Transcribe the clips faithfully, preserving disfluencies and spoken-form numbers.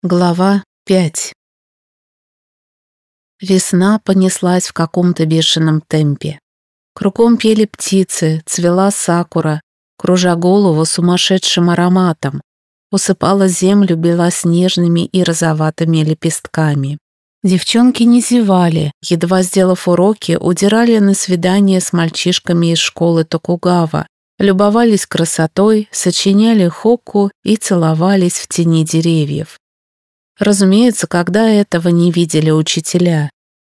Глава пять. Весна понеслась в каком-то бешеном темпе. Кругом пели птицы, цвела сакура, кружа голову сумасшедшим ароматом, усыпала землю белоснежными и розоватыми лепестками. Девчонки не зевали, едва сделав уроки, удирали на свидание с мальчишками из школы Токугава, любовались красотой, сочиняли хокку и целовались в тени деревьев. Разумеется, когда этого не видели учителя.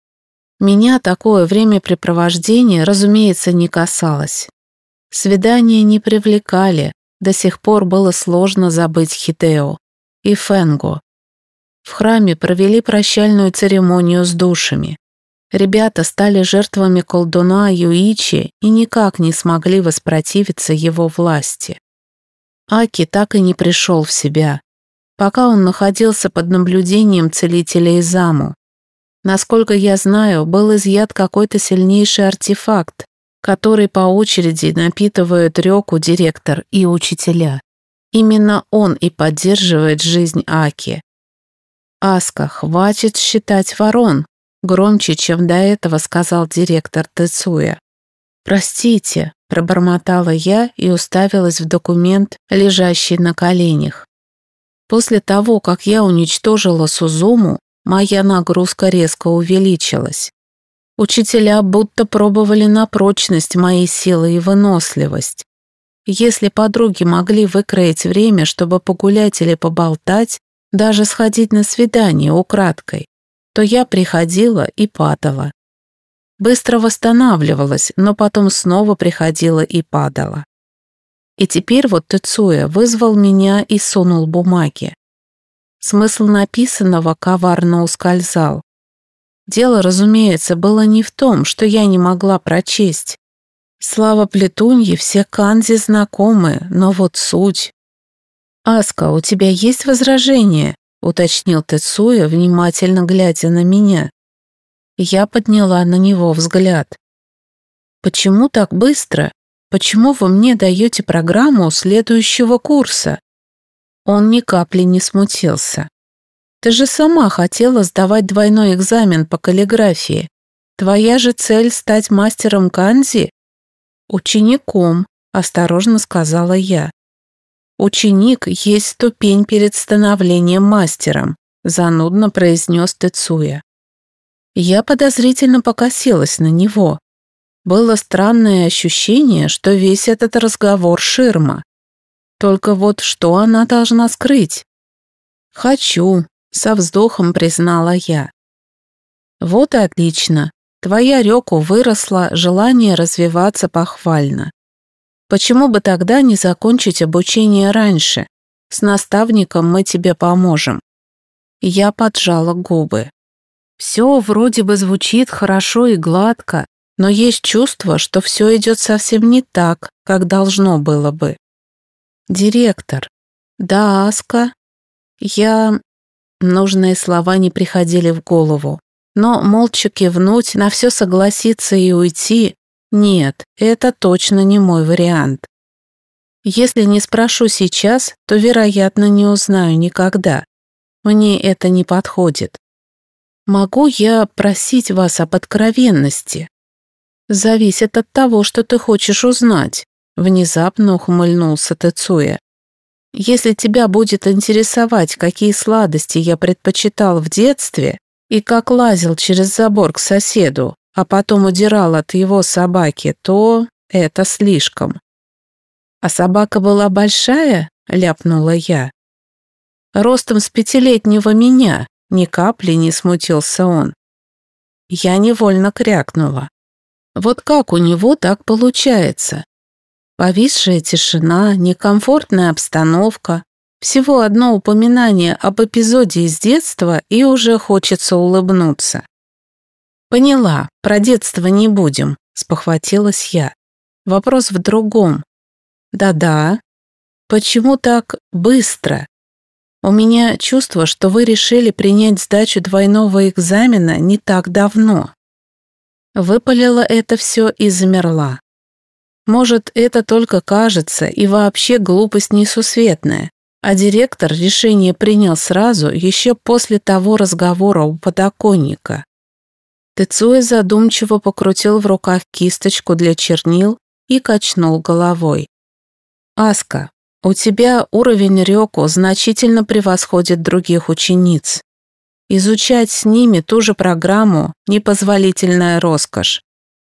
Меня такое времяпрепровождение, разумеется, не касалось. Свидания не привлекали, до сих пор было сложно забыть Хидео и Фэнго. В храме провели прощальную церемонию с душами. Ребята стали жертвами колдуна Юичи и никак не смогли воспротивиться его власти. Аки так и не пришел в себя, пока он находился под наблюдением целителя Изаму. Насколько я знаю, был изъят какой-то сильнейший артефакт, который по очереди напитывают Рёку директор и учителя. Именно он и поддерживает жизнь Аки. «Аска, хватит считать ворон», громче, чем до этого сказал директор Тецуя. «Простите», – пробормотала я и уставилась в документ, лежащий на коленях. После того, как я уничтожила Сузуму, моя нагрузка резко увеличилась. Учителя будто пробовали на прочность моей силы и выносливость. Если подруги могли выкроить время, чтобы погулять или поболтать, даже сходить на свидание украдкой, то я приходила и падала. Быстро восстанавливалась, но потом снова приходила и падала. И теперь вот Тецуя вызвал меня и сунул бумаги. Смысл написанного коварно ускользал. Дело, разумеется, было не в том, что я не могла прочесть. Слава Плетуньи, все канзи знакомы, но вот суть. «Аска, у тебя есть возражения?» — уточнил Тецуя, внимательно глядя на меня. Я подняла на него взгляд. «Почему так быстро? Почему вы мне даете программу следующего курса?» Он ни капли не смутился. «Ты же сама хотела сдавать двойной экзамен по каллиграфии. Твоя же цель стать мастером канзи?» «Учеником», — осторожно сказала я. «Ученик есть ступень перед становлением мастером», — занудно произнес Тецуя. Я подозрительно покосилась на него. Было странное ощущение, что весь этот разговор ширма. Только вот что она должна скрыть? «Хочу», — со вздохом признала я. «Вот и отлично. Твоя Рёку выросла, желание развиваться похвально. Почему бы тогда не закончить обучение раньше? С наставником мы тебе поможем». Я поджала губы. Все вроде бы звучит хорошо и гладко, но есть чувство, что все идет совсем не так, как должно было бы. «Директор». «Да, Аска». Я... Нужные слова не приходили в голову. Но молча кивнуть, на все согласиться и уйти... Нет, это точно не мой вариант. Если не спрошу сейчас, то, вероятно, не узнаю никогда. Мне это не подходит. Могу я просить вас об откровенности? Зависит от того, что ты хочешь узнать. Внезапно ухмыльнулся Тецуя. Если тебя будет интересовать, какие сладости я предпочитал в детстве и как лазил через забор к соседу, а потом удирал от его собаки, то это слишком. «А собака была большая?» — ляпнула я. «Ростом с пятилетнего меня», — ни капли не смутился он. Я невольно крякнула. Вот как у него так получается? Повисшая тишина, некомфортная обстановка, всего одно упоминание об эпизоде из детства, и уже хочется улыбнуться. «Поняла, про детство не будем», — спохватилась я. «Вопрос в другом». «Да-да. Почему так быстро? У меня чувство, что вы решили принять сдачу двойного экзамена не так давно». Выпалила это все и замерла. Может, это только кажется, и вообще глупость несусветная. А директор решение принял сразу, еще после того разговора у подоконника. Тецуя задумчиво покрутил в руках кисточку для чернил и качнул головой. «Аска, у тебя уровень рёку значительно превосходит других учениц. Изучать с ними ту же программу – непозволительная роскошь.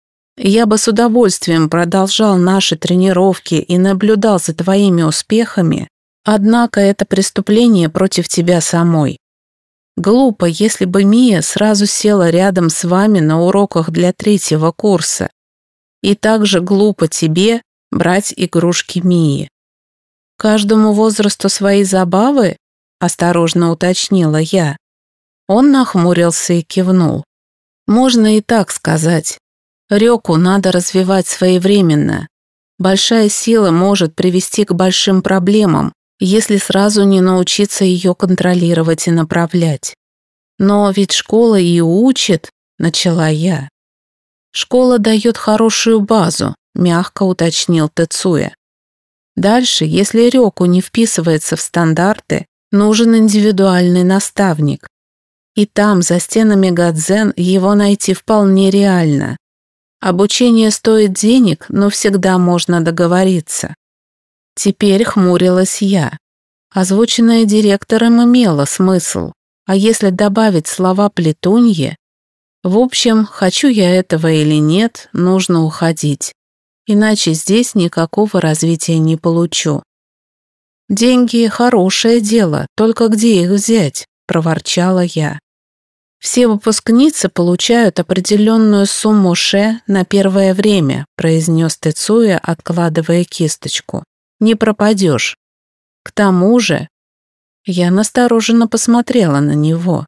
Я бы с удовольствием продолжал наши тренировки и наблюдал за твоими успехами, однако это преступление против тебя самой. Глупо, если бы Мия сразу села рядом с вами на уроках для третьего курса. И также глупо тебе брать игрушки Мии. Каждому возрасту свои забавы? Осторожно уточнила я. Он нахмурился и кивнул. Можно и так сказать. Рёку надо развивать своевременно. Большая сила может привести к большим проблемам, если сразу не научиться ее контролировать и направлять. Но ведь школа и учит, начала я. Школа дает хорошую базу, мягко уточнил Тецуя. Дальше, если рёку не вписывается в стандарты, нужен индивидуальный наставник. И там, за стенами Гадзен, его найти вполне реально. Обучение стоит денег, но всегда можно договориться. Теперь хмурилась я. Озвученное директором имело смысл, а если добавить слова плетуньи? В общем, хочу я этого или нет, нужно уходить. Иначе здесь никакого развития не получу. Деньги – хорошее дело, только где их взять? Проворчала я. Все выпускницы получают определенную сумму ше на первое время, произнес Тецуя, откладывая кисточку. Не пропадешь. К тому же... Я настороженно посмотрела на него.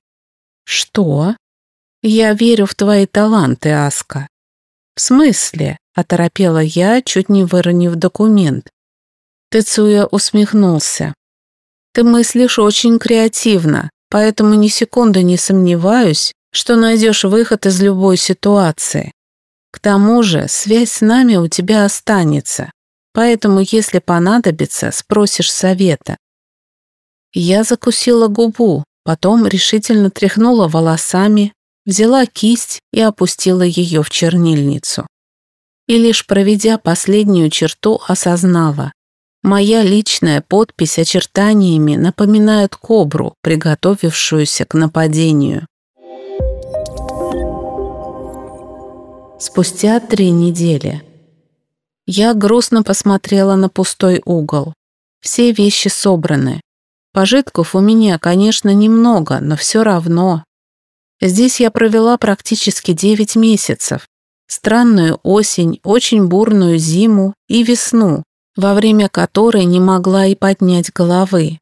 Что? Я верю в твои таланты, Аска. В смысле? Оторопела я, чуть не выронив документ. Тецуя усмехнулся. Ты мыслишь очень креативно, поэтому ни секунды не сомневаюсь, что найдешь выход из любой ситуации. К тому же связь с нами у тебя останется, поэтому, если понадобится, спросишь совета. Я закусила губу, потом решительно тряхнула волосами, взяла кисть и опустила ее в чернильницу. И лишь проведя последнюю черту, осознала. Моя личная подпись очертаниями напоминает кобру, приготовившуюся к нападению. Спустя три недели. Я грустно посмотрела на пустой угол. Все вещи собраны. Пожитков у меня, конечно, немного, но все равно. Здесь я провела практически девять месяцев. Странную осень, очень бурную зиму и весну, во время которой не могла и поднять головы.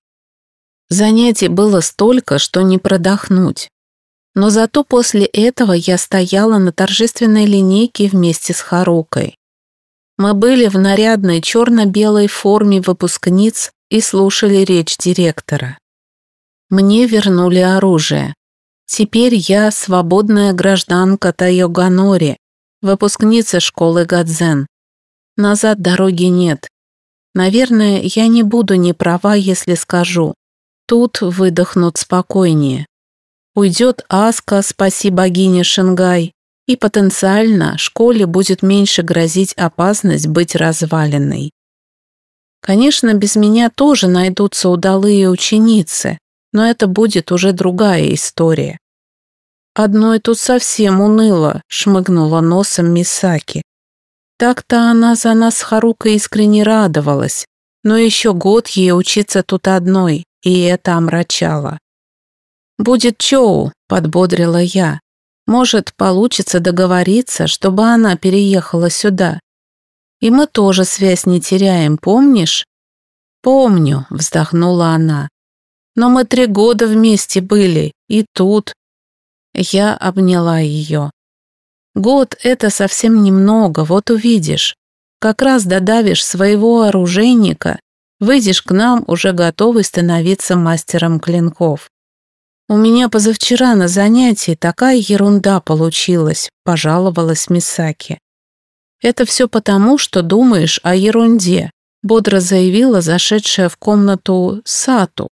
Занятий было столько, что не продохнуть. Но зато после этого я стояла на торжественной линейке вместе с Харукой. Мы были в нарядной черно-белой форме выпускниц и слушали речь директора. Мне вернули оружие. Теперь я свободная гражданка Тайоганори, выпускница школы Гадзен. Назад дороги нет. Наверное, я не буду не права, если скажу. Тут выдохнут спокойнее. Уйдет Аска, спаси богине Шингай, и потенциально школе будет меньше грозить опасность быть разваленной. Конечно, без меня тоже найдутся удалые ученицы, но это будет уже другая история. Одной тут совсем уныло, шмыгнула носом Мисаки. Так-то она за нас с Харукой искренне радовалась, но еще год ей учиться тут одной, и это омрачало. «Будет Чоу», — подбодрила я. «Может, получится договориться, чтобы она переехала сюда. И мы тоже связь не теряем, помнишь?» «Помню», — вздохнула она. «Но мы три года вместе были, и тут...» Я обняла ее. «Год — это совсем немного, вот увидишь. Как раз додавишь своего оружейника, выйдешь к нам уже готовый становиться мастером клинков. У меня позавчера на занятии такая ерунда получилась», — пожаловалась Мисаки. «Это все потому, что думаешь о ерунде. бодро заявила зашедшая в комнату Сату.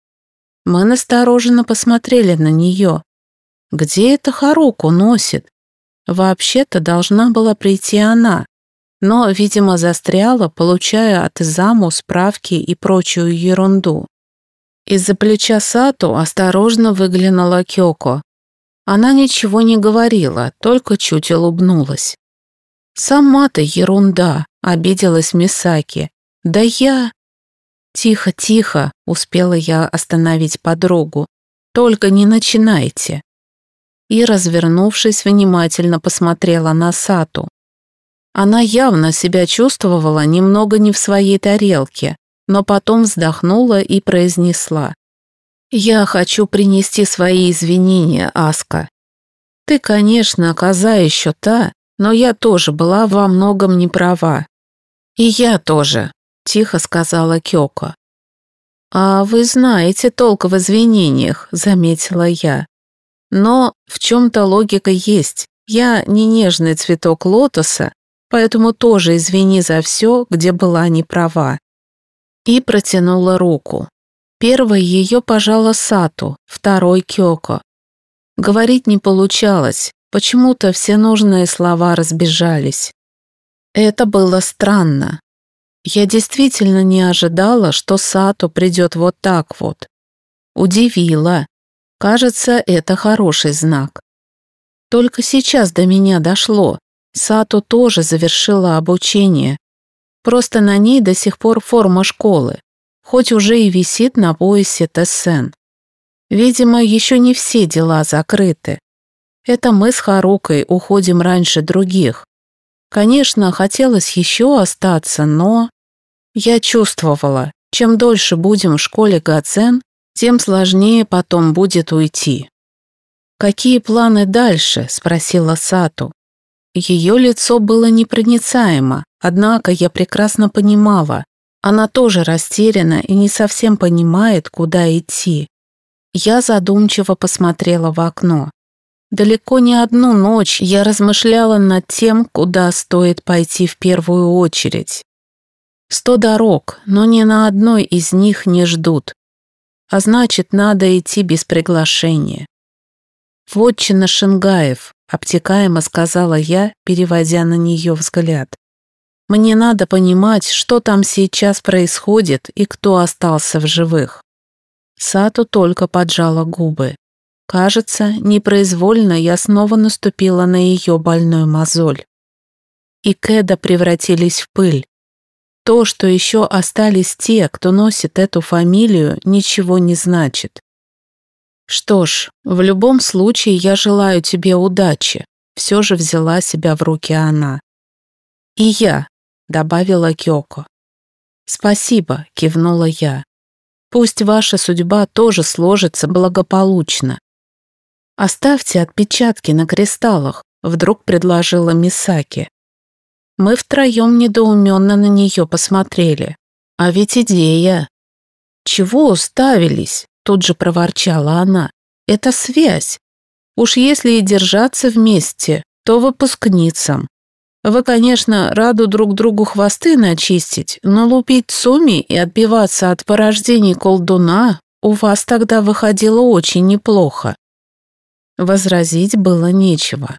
Мы настороженно посмотрели на нее. Где это Харуку носит? Вообще-то должна была прийти она, но, видимо, застряла, получая от Изаму справки и прочую ерунду. Из-за плеча Сату осторожно выглянула Кёко. Она ничего не говорила, только чуть улыбнулась. «Сама-то ерунда», — обиделась Мисаки. «Да я...» «Тихо, тихо», — успела я остановить подругу. «Только не начинайте». И, развернувшись, внимательно посмотрела на Сату. Она явно себя чувствовала немного не в своей тарелке, но потом вздохнула и произнесла. «Я хочу принести свои извинения, Аска. Ты, конечно, коза еще та, но я тоже была во многом не права». «И я тоже», – тихо сказала Кёко. «А вы знаете толк в извинениях», – заметила я. «Но в чем-то логика есть. Я не нежный цветок лотоса, поэтому тоже извини за все, где была не права». И протянула руку. Первой ее пожала Сату, второй Кёко. Говорить не получалось, почему-то все нужные слова разбежались. Это было странно. Я действительно не ожидала, что Сату придет вот так вот. Удивила. Кажется, это хороший знак. Только сейчас до меня дошло. Сату тоже завершила обучение. Просто на ней до сих пор форма школы, хоть уже и висит на поясе Тессен. Видимо, еще не все дела закрыты. Это мы с Харукой уходим раньше других. Конечно, хотелось еще остаться, но... Я чувствовала, чем дольше будем в школе Гацен, тем сложнее потом будет уйти. «Какие планы дальше?» – спросила Сату. Ее лицо было непроницаемо, однако я прекрасно понимала, она тоже растеряна и не совсем понимает, куда идти. Я задумчиво посмотрела в окно. Далеко не одну ночь я размышляла над тем, куда стоит пойти в первую очередь. Сто дорог, но ни на одной из них не ждут. А значит, надо идти без приглашения. «Вотчина Шингаев», — обтекаемо сказала я, переводя на нее взгляд. «Мне надо понимать, что там сейчас происходит и кто остался в живых». Сату только поджала губы. Кажется, непроизвольно я снова наступила на ее больную мозоль. И Кэда превратились в пыль. То, что еще остались те, кто носит эту фамилию, ничего не значит. «Что ж, в любом случае я желаю тебе удачи», все же взяла себя в руки она. «И я», — добавила Кёко. «Спасибо», — кивнула я. «Пусть ваша судьба тоже сложится благополучно». «Оставьте отпечатки на кристаллах», — вдруг предложила Мисаки. Мы втроем недоуменно на нее посмотрели. А ведь идея. «Чего уставились?» — тут же проворчала она. «Это связь. Уж если и держаться вместе, то выпускницам. Вы, конечно, раду друг другу хвосты начистить, но лупить Цуми и отбиваться от порождений колдуна у вас тогда выходило очень неплохо». Возразить было нечего.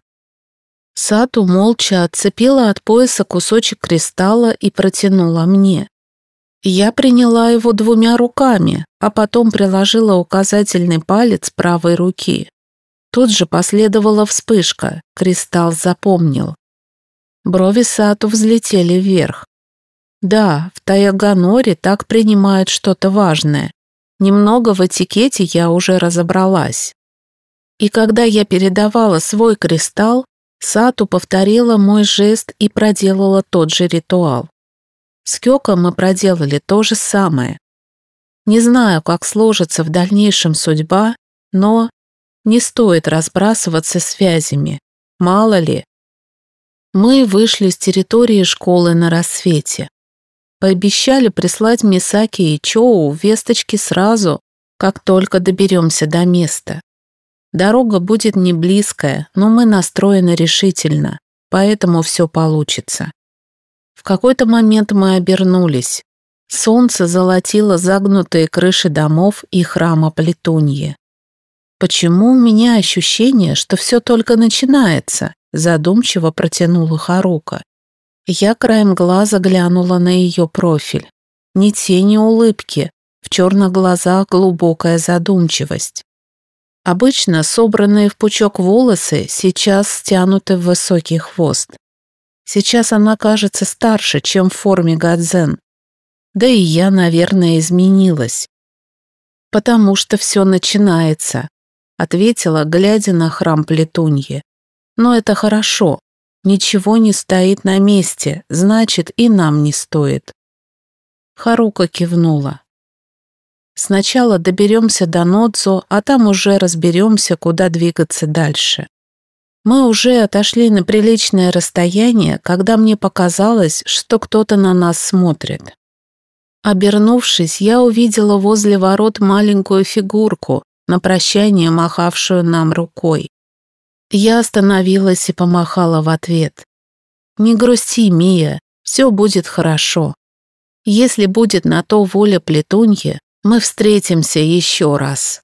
Сату молча отцепила от пояса кусочек кристалла и протянула мне. Я приняла его двумя руками, а потом приложила указательный палец правой руки. Тут же последовала вспышка, кристалл запомнил. Брови Сату взлетели вверх. Да, в Таяганоре так принимают что-то важное. Немного в этикете я уже разобралась. И когда я передавала свой кристалл, Сату повторила мой жест и проделала тот же ритуал. С Кёко мы проделали то же самое. Не знаю, как сложится в дальнейшем судьба, но не стоит разбрасываться связями. Мало ли. Мы вышли с территории школы на рассвете. Пообещали прислать Мисаки и Чоу весточки сразу, как только доберемся до места. Дорога будет не близкая, но мы настроены решительно, поэтому все получится. В В какой-то момент мы обернулись. Солнце золотило загнутые крыши домов и храма Плетуньи. «Почему у меня ощущение, что все только начинается?» задумчиво протянула Харука. Я краем глаза глянула на ее профиль. Ни тени улыбки, в черных глазах глубокая задумчивость. Обычно собранные в пучок волосы сейчас стянуты в высокий хвост. Сейчас она кажется старше, чем в форме гадзен. Да и я, наверное, изменилась. «Потому что все начинается», — ответила, глядя на храм Плетуньи. «Но это хорошо. Ничего не стоит на месте, значит, и нам не стоит». Харука кивнула. «Сначала доберемся до Нодзо, а там уже разберемся, куда двигаться дальше». Мы уже отошли на приличное расстояние, когда мне показалось, что кто-то на нас смотрит. Обернувшись, я увидела возле ворот маленькую фигурку, на прощание махавшую нам рукой. Я остановилась и помахала в ответ. «Не грусти, Мия, все будет хорошо. Если будет на то воля Плетуньи, мы встретимся еще раз».